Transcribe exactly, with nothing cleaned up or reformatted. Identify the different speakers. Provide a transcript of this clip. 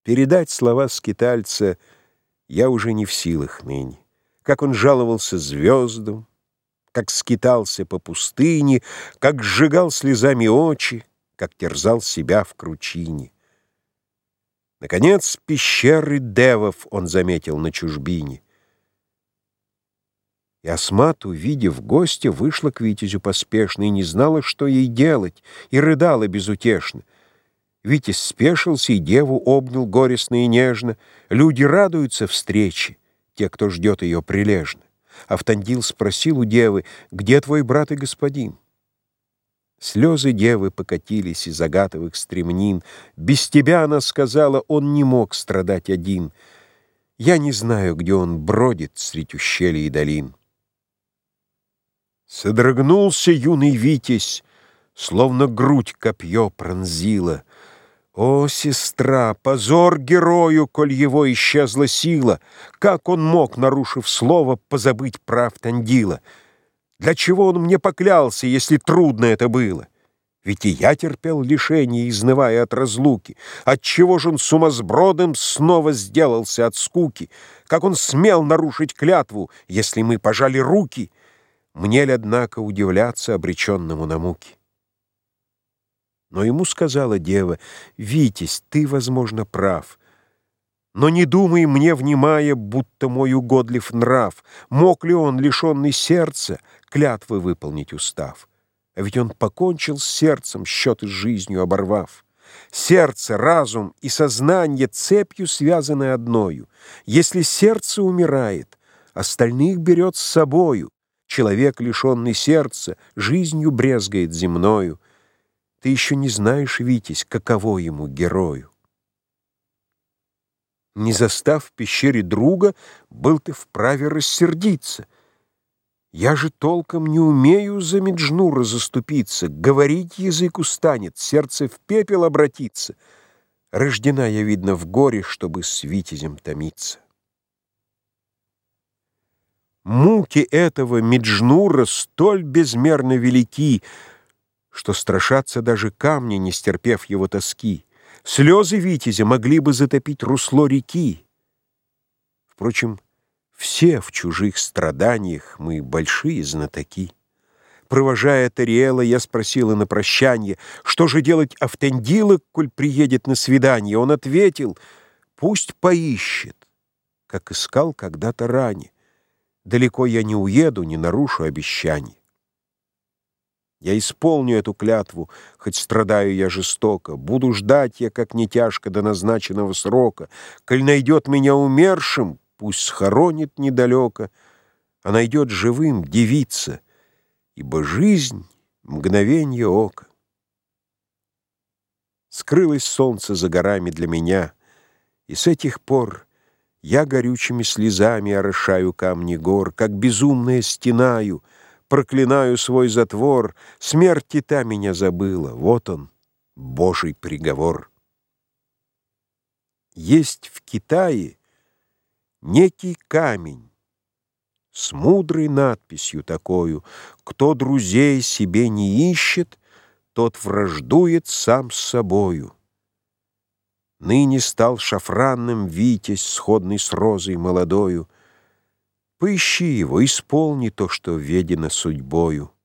Speaker 1: Передать слова скитальца я уже не в силах ныне. Как он жаловался звездам, как скитался по пустыне, как сжигал слезами очи, как терзал себя в кручине. Наконец, пещеры девов он заметил на чужбине. И Асмат, увидев гостя, вышла к витязю поспешно и не знала, что ей делать, и рыдала безутешно. Витязь спешился и деву обнял горестно и нежно. Люди радуются встрече, те, кто ждет ее прилежно. Автандил спросил у девы: «Где твой брат и господин?» Слезы девы покатились из агатовых стремнин. «Без тебя, — она сказала, — он не мог страдать один. Я не знаю, где он бродит средь ущелий и долин». Содрогнулся юный Витязь, словно грудь копье пронзило. О, сестра, позор герою, коль его исчезла сила! Как он мог, нарушив слово, позабыть про Автандила? Для чего он мне поклялся, если трудно это было? Ведь и я терпел лишение, изнывая от разлуки. Отчего же он сумасбродом снова сделался от скуки? Как он смел нарушить клятву, если мы пожали руки? Мне ли, однако, удивляться обреченному на муки? Но ему сказала дева: «Витязь, ты, возможно, прав. Но не думай мне, внимая, будто мой угодлив нрав. Мог ли он, лишенный сердца, клятвы выполнить устав? А ведь он покончил с сердцем, счеты с жизнью оборвав. Сердце, разум и сознание цепью связаны одною. Если сердце умирает, остальных берет с собою. Человек, лишенный сердца, жизнью брезгает земною. Ты еще не знаешь, Витязь, каково ему, герою. Не застав в пещере друга, был ты вправе рассердиться. Я же толком не умею за Меджнура заступиться. Говорить язык устанет, сердце в пепел обратится. Рождена я, видно, в горе, чтобы с Витязем томиться. Муки этого Меджнура столь безмерно велики, что страшатся даже камни, не стерпев его тоски. Слезы Витязя могли бы затопить русло реки. Впрочем, все в чужих страданиях мы большие знатоки. Провожая Тариэла, я спросила на прощанье, что же делать Автандила, коль приедет на свидание. Он ответил: пусть поищет, как искал когда-то ранее. Далеко я не уеду, не нарушу обещаний. Я исполню эту клятву, хоть страдаю я жестоко. Буду ждать я, как не тяжко, до назначенного срока. Коль найдет меня умершим, пусть схоронит недалеко, а найдет живым — девица, ибо жизнь — мгновенье ока. Скрылось солнце за горами для меня, и с этих пор я горючими слезами орошаю камни гор, как безумная стенаю, проклинаю свой затвор. Смерть и та меня забыла, вот он, Божий приговор. Есть в Китае некий камень с мудрой надписью такою: кто друзей себе не ищет, тот враждует сам с собою. Ныне стал шафранным Витязь, сходный с розой молодою. Поищи его, исполни то, что ведено судьбою.